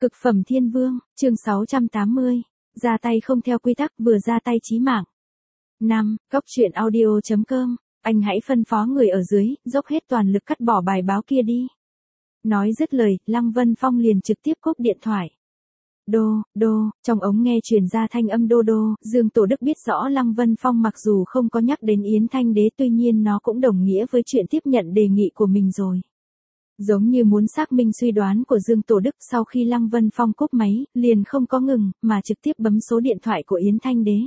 Cực phẩm thiên vương, chương 680. Ra tay không theo quy tắc vừa ra tay chí mạng. 5. Cốc truyện audio.com. Anh hãy phân phó người ở dưới, dốc hết toàn lực cắt bỏ bài báo kia đi. Nói dứt lời, Lăng Vân Phong liền trực tiếp cúp điện thoại. Đô, trong ống nghe truyền ra thanh âm đô, Dương Tổ Đức biết rõ Lăng Vân Phong mặc dù không có nhắc đến Yến Thanh Đế, tuy nhiên nó cũng đồng nghĩa với chuyện tiếp nhận đề nghị của mình rồi. Giống như muốn xác minh suy đoán của Dương Tổ Đức, sau khi Lăng Vân Phong cúp máy, liền không có ngừng, mà trực tiếp bấm số điện thoại của Yến Thanh Đế.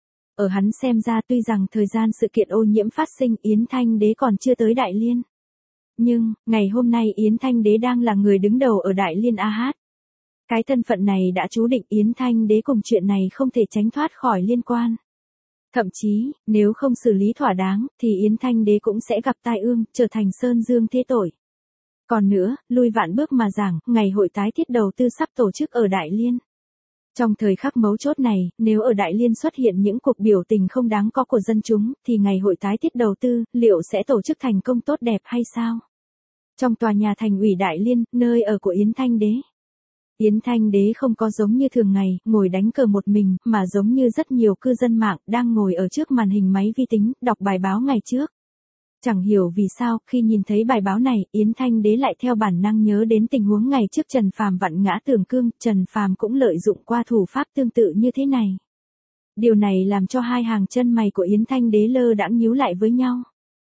Ở hắn xem ra tuy rằng thời gian sự kiện ô nhiễm phát sinh Yến Thanh Đế còn chưa tới Đại Liên. Nhưng, ngày hôm nay Yến Thanh Đế đang là người đứng đầu ở Đại Liên AH. Cái thân phận này đã chú định Yến Thanh Đế cùng chuyện này không thể tránh thoát khỏi liên quan. Thậm chí, nếu không xử lý thỏa đáng, thì Yến Thanh Đế cũng sẽ gặp tai ương, trở thành sơn dương thế tội. Còn nữa, lui vạn bước mà giảng, ngày hội tái thiết đầu tư sắp tổ chức ở Đại Liên. Trong thời khắc mấu chốt này, nếu ở Đại Liên xuất hiện những cuộc biểu tình không đáng có của dân chúng, thì ngày hội tái thiết đầu tư, liệu sẽ tổ chức thành công tốt đẹp hay sao? Trong tòa nhà thành ủy Đại Liên, nơi ở của Yến Thanh Đế. Yến Thanh Đế không có giống như thường ngày, ngồi đánh cờ một mình, mà giống như rất nhiều cư dân mạng, đang ngồi ở trước màn hình máy vi tính, đọc bài báo ngày trước. Chẳng hiểu vì sao, khi nhìn thấy bài báo này, Yến Thanh Đế lại theo bản năng nhớ đến tình huống ngày trước Trần Phàm vặn ngã Tường Cương, Trần Phàm cũng lợi dụng qua thủ pháp tương tự như thế này. Điều này làm cho hai hàng chân mày của Yến Thanh Đế lơ đãng nhíu lại với nhau.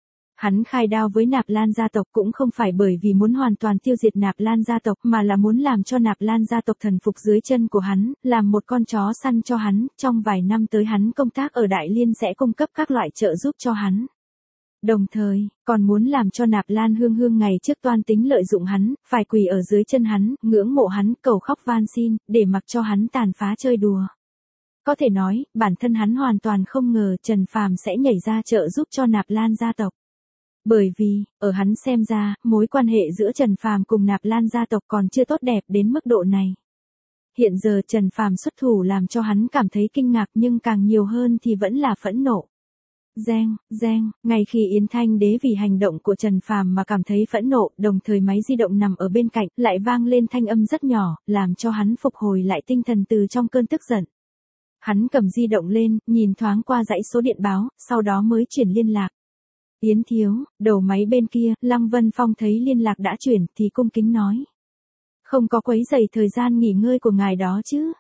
Hắn khai đao với Nạp Lan gia tộc cũng không phải bởi vì muốn hoàn toàn tiêu diệt Nạp Lan gia tộc, mà là muốn làm cho Nạp Lan gia tộc thần phục dưới chân của hắn, làm một con chó săn cho hắn, trong vài năm tới hắn công tác ở Đại Liên sẽ cung cấp các loại trợ giúp cho hắn. Đồng thời, còn muốn làm cho Nạp Lan Hương ngày trước toan tính lợi dụng hắn, phải quỳ ở dưới chân hắn, ngưỡng mộ hắn, cầu khóc van xin, để mặc cho hắn tàn phá chơi đùa. Có thể nói, bản thân hắn hoàn toàn không ngờ Trần Phàm sẽ nhảy ra trợ giúp cho Nạp Lan gia tộc. Bởi vì, ở hắn xem ra, mối quan hệ giữa Trần Phàm cùng Nạp Lan gia tộc còn chưa tốt đẹp đến mức độ này. Hiện giờ Trần Phàm xuất thủ làm cho hắn cảm thấy kinh ngạc, nhưng càng nhiều hơn thì vẫn là phẫn nộ. Reng, ngay khi Yến Thanh Đế vì hành động của Trần Phàm mà cảm thấy phẫn nộ, đồng thời máy di động nằm ở bên cạnh, lại vang lên thanh âm rất nhỏ, làm cho hắn phục hồi lại tinh thần từ trong cơn tức giận. Hắn cầm di động lên, nhìn thoáng qua dãy số điện báo, sau đó mới chuyển liên lạc. Yến thiếu, đầu máy bên kia, Lăng Vân Phong thấy liên lạc đã chuyển, thì cung kính nói. Không có quấy rầy thời gian nghỉ ngơi của ngài đó chứ.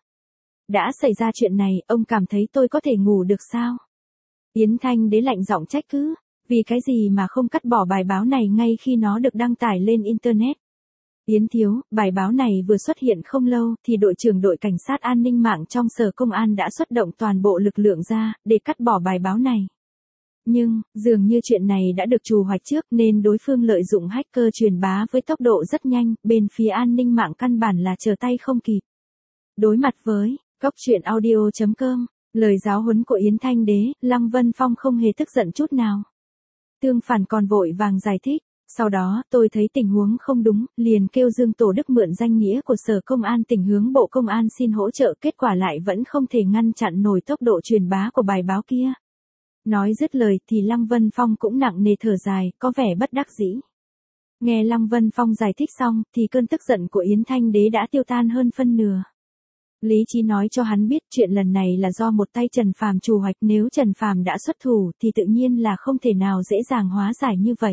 Đã xảy ra chuyện này, ông cảm thấy tôi có thể ngủ được sao? Yến Thanh Đế lạnh giọng trách cứ, vì cái gì mà không cắt bỏ bài báo này ngay khi nó được đăng tải lên Internet. Yến thiếu, bài báo này vừa xuất hiện không lâu, thì đội trưởng đội cảnh sát an ninh mạng trong sở công an đã xuất động toàn bộ lực lượng ra, để cắt bỏ bài báo này. Nhưng, dường như chuyện này đã được trù hoạch trước nên đối phương lợi dụng hacker truyền bá với tốc độ rất nhanh, bên phía an ninh mạng căn bản là trở tay không kịp. Đối mặt với, cốc truyện audio.com. Lời giáo huấn của Yến Thanh Đế, Lăng Vân Phong không hề tức giận chút nào. Tương phản còn vội vàng giải thích, sau đó tôi thấy tình huống không đúng, liền kêu Dương Tổ Đức mượn danh nghĩa của Sở Công an tỉnh hướng Bộ Công an xin hỗ trợ, kết quả lại vẫn không thể ngăn chặn nổi tốc độ truyền bá của bài báo kia. Nói dứt lời thì Lăng Vân Phong cũng nặng nề thở dài, có vẻ bất đắc dĩ. Nghe Lăng Vân Phong giải thích xong, thì cơn tức giận của Yến Thanh Đế đã tiêu tan hơn phân nửa. Lý trí nói cho hắn biết chuyện lần này là do một tay Trần Phàm trù hoạch, nếu Trần Phàm đã xuất thủ thì tự nhiên là không thể nào dễ dàng hóa giải như vậy.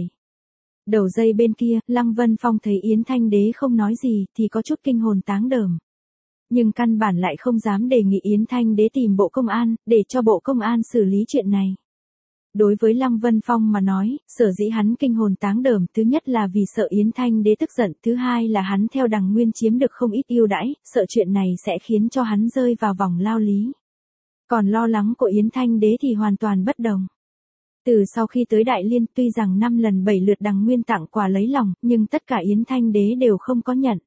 Đầu dây bên kia, Lăng Vân Phong thấy Yến Thanh Đế không nói gì thì có chút kinh hồn táng đờm. Nhưng căn bản lại không dám đề nghị Yến Thanh Đế tìm Bộ Công an, để cho Bộ Công an xử lý chuyện này. Đối với Lăng Vân Phong mà nói, sở dĩ hắn kinh hồn táng đờm, thứ nhất là vì sợ Yến Thanh Đế tức giận, thứ hai là hắn theo đằng nguyên chiếm được không ít ưu đãi, sợ chuyện này sẽ khiến cho hắn rơi vào vòng lao lý. Còn lo lắng của Yến Thanh Đế thì hoàn toàn bất đồng. Từ sau khi tới Đại Liên, tuy rằng 5 lần 7 lượt đằng nguyên tặng quà lấy lòng, nhưng tất cả Yến Thanh Đế đều không có nhận.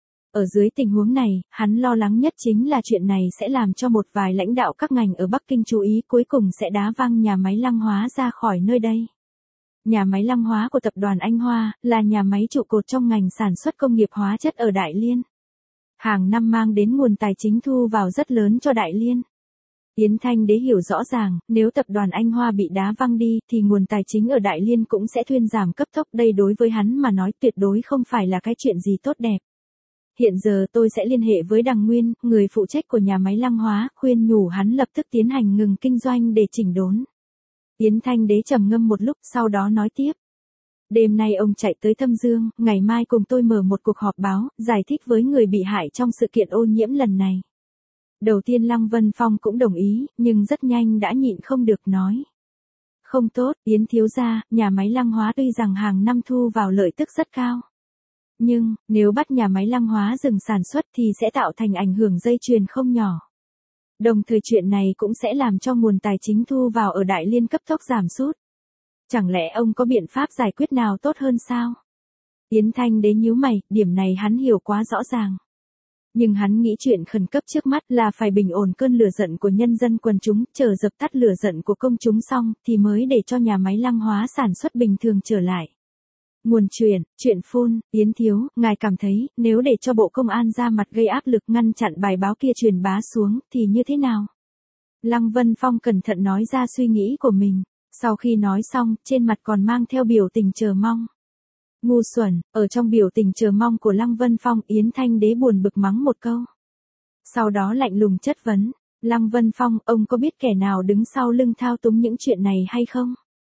Ở dưới tình huống này, hắn lo lắng nhất chính là chuyện này sẽ làm cho một vài lãnh đạo các ngành ở Bắc Kinh chú ý, cuối cùng sẽ đá văng nhà máy Lăng Hóa ra khỏi nơi đây. Nhà máy Lăng Hóa của tập đoàn Anh Hoa, là nhà máy trụ cột trong ngành sản xuất công nghiệp hóa chất ở Đại Liên. Hàng năm mang đến nguồn tài chính thu vào rất lớn cho Đại Liên. Yến Thanh Đế hiểu rõ ràng, nếu tập đoàn Anh Hoa bị đá văng đi, thì nguồn tài chính ở Đại Liên cũng sẽ thuyên giảm cấp tốc, đây đối với hắn mà nói tuyệt đối không phải là cái chuyện gì tốt đẹp. Hiện giờ tôi sẽ liên hệ với Đằng Nguyên, người phụ trách của nhà máy Lăng Hóa, khuyên nhủ hắn lập tức tiến hành ngừng kinh doanh để chỉnh đốn. Yến Thanh Đế trầm ngâm một lúc, sau đó nói tiếp. Đêm nay ông chạy tới Thâm Dương, ngày mai cùng tôi mở một cuộc họp báo, giải thích với người bị hại trong sự kiện ô nhiễm lần này. Đầu tiên Lăng Vân Phong cũng đồng ý, nhưng rất nhanh đã nhịn không được nói. Không tốt, Yến thiếu gia, nhà máy Lăng Hóa tuy rằng hàng năm thu vào lợi tức rất cao. Nhưng, nếu bắt nhà máy Lăng Hóa dừng sản xuất thì sẽ tạo thành ảnh hưởng dây chuyền không nhỏ. Đồng thời chuyện này cũng sẽ làm cho nguồn tài chính thu vào ở Đại Liên cấp tốc giảm sút. Chẳng lẽ ông có biện pháp giải quyết nào tốt hơn sao? Yến Thanh Đế nhíu mày, điểm này hắn hiểu quá rõ ràng. Nhưng hắn nghĩ chuyện khẩn cấp trước mắt là phải bình ổn cơn lửa giận của nhân dân quần chúng, chờ dập tắt lửa giận của công chúng xong, thì mới để cho nhà máy Lăng Hóa sản xuất bình thường trở lại. Nguồn chuyện phun, Yến thiếu, ngài cảm thấy, nếu để cho Bộ Công an ra mặt gây áp lực ngăn chặn bài báo kia truyền bá xuống, thì như thế nào? Lăng Vân Phong cẩn thận nói ra suy nghĩ của mình, sau khi nói xong, trên mặt còn mang theo biểu tình chờ mong. Ngu xuẩn, ở trong biểu tình chờ mong của Lăng Vân Phong, Yến Thanh Đế buồn bực mắng một câu. Sau đó lạnh lùng chất vấn, Lăng Vân Phong, ông có biết kẻ nào đứng sau lưng thao túng những chuyện này hay không?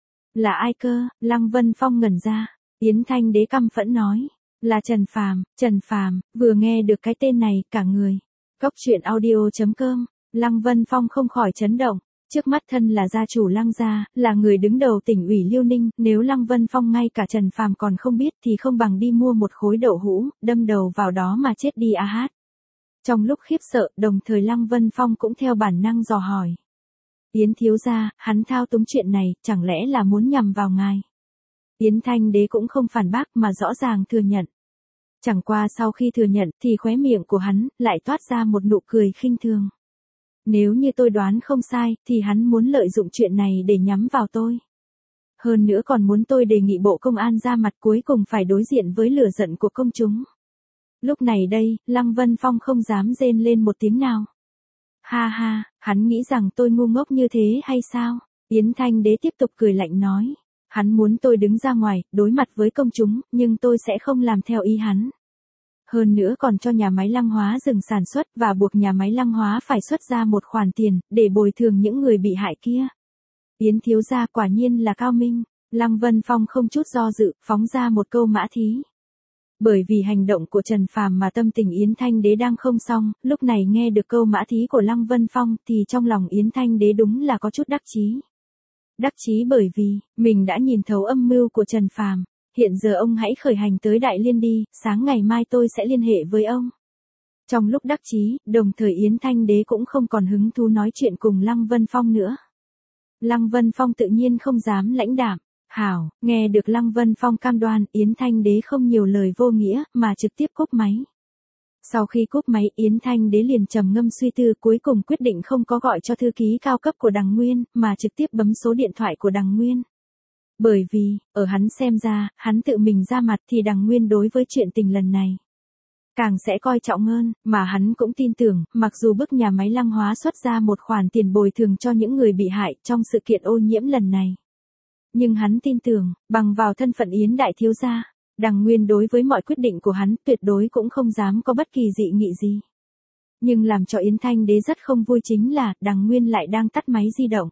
Là ai cơ? Lăng Vân Phong ngẩn ra. Yến Thanh Đế căm phẫn nói, là Trần Phàm, vừa nghe được cái tên này, cả người. Cốc truyện audio.com, Lăng Vân Phong không khỏi chấn động, trước mắt thân là gia chủ Lăng gia, là người đứng đầu tỉnh ủy Liêu Ninh, nếu Lăng Vân Phong ngay cả Trần Phàm còn không biết thì không bằng đi mua một khối đậu hũ, đâm đầu vào đó mà chết đi a hát. Trong lúc khiếp sợ, đồng thời Lăng Vân Phong cũng theo bản năng dò hỏi. Yến thiếu gia, hắn thao túng chuyện này, chẳng lẽ là muốn nhằm vào ngài? Yến Thanh Đế cũng không phản bác mà rõ ràng thừa nhận. Chẳng qua sau khi thừa nhận thì khóe miệng của hắn lại toát ra một nụ cười khinh thường. Nếu như tôi đoán không sai thì hắn muốn lợi dụng chuyện này để nhắm vào tôi. Hơn nữa còn muốn tôi đề nghị Bộ Công an ra mặt cuối cùng phải đối diện với lửa giận của công chúng. Lúc này đây, Lăng Vân Phong không dám rên lên một tiếng nào. Ha ha, hắn nghĩ rằng tôi ngu ngốc như thế hay sao? Yến Thanh Đế tiếp tục cười lạnh nói. Hắn muốn tôi đứng ra ngoài, đối mặt với công chúng, nhưng tôi sẽ không làm theo ý hắn. Hơn nữa còn cho nhà máy Lăng Hóa dừng sản xuất và buộc nhà máy Lăng Hóa phải xuất ra một khoản tiền, để bồi thường những người bị hại kia. Yến thiếu gia quả nhiên là cao minh, Lăng Vân Phong không chút do dự, phóng ra một câu mã thí. Bởi vì hành động của Trần Phàm mà tâm tình Yến Thanh Đế đang không xong, lúc này nghe được câu mã thí của Lăng Vân Phong thì trong lòng Yến Thanh Đế đúng là có chút đắc chí. Đắc chí bởi vì, mình đã nhìn thấu âm mưu của Trần Phàm. Hiện giờ ông hãy khởi hành tới Đại Liên đi, sáng ngày mai tôi sẽ liên hệ với ông. Trong lúc đắc chí, đồng thời Yến Thanh Đế cũng không còn hứng thú nói chuyện cùng Lăng Vân Phong nữa. Lăng Vân Phong tự nhiên không dám lãnh đạm. Hảo, nghe được Lăng Vân Phong cam đoan, Yến Thanh Đế không nhiều lời vô nghĩa, mà trực tiếp cúp máy. Sau khi cúp máy, Yến Thanh Đế liền trầm ngâm suy tư, cuối cùng quyết định không có gọi cho thư ký cao cấp của Đằng Nguyên, mà trực tiếp bấm số điện thoại của Đằng Nguyên. Bởi vì, ở hắn xem ra, hắn tự mình ra mặt thì Đằng Nguyên đối với chuyện tình lần này càng sẽ coi trọng hơn, mà hắn cũng tin tưởng, mặc dù bức nhà máy Lăng Hóa xuất ra một khoản tiền bồi thường cho những người bị hại trong sự kiện ô nhiễm lần này. Nhưng hắn tin tưởng, bằng vào thân phận Yến đại thiếu gia, Đằng Nguyên đối với mọi quyết định của hắn tuyệt đối cũng không dám có bất kỳ dị nghị gì. Nhưng làm cho Yến Thanh Đế rất không vui chính là, Đằng Nguyên lại đang tắt máy di động.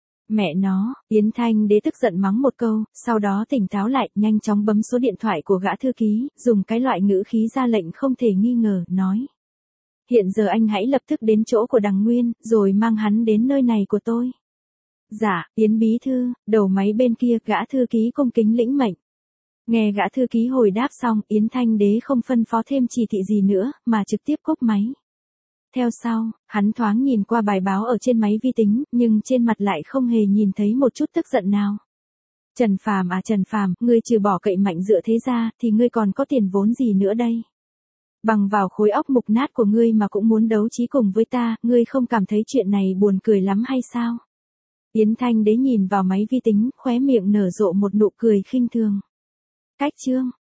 Mẹ nó, Yến Thanh Đế tức giận mắng một câu, sau đó tỉnh táo lại, nhanh chóng bấm số điện thoại của gã thư ký, dùng cái loại ngữ khí ra lệnh không thể nghi ngờ, nói. Hiện giờ anh hãy lập tức đến chỗ của Đằng Nguyên, rồi mang hắn đến nơi này của tôi. Dạ, Yến bí thư, đầu máy bên kia, gã thư ký cung kính lĩnh mệnh. Nghe gã thư ký hồi đáp xong, Yến Thanh Đế không phân phó thêm chỉ thị gì nữa, mà trực tiếp cúp máy. Theo sau, hắn thoáng nhìn qua bài báo ở trên máy vi tính, nhưng trên mặt lại không hề nhìn thấy một chút tức giận nào. Trần Phàm, ngươi trừ bỏ cậy mạnh dựa thế ra, thì ngươi còn có tiền vốn gì nữa đây? Bằng vào khối óc mục nát của ngươi mà cũng muốn đấu trí cùng với ta, ngươi không cảm thấy chuyện này buồn cười lắm hay sao? Yến Thanh Đế nhìn vào máy vi tính, khóe miệng nở rộ một nụ cười khinh thường. Cách chương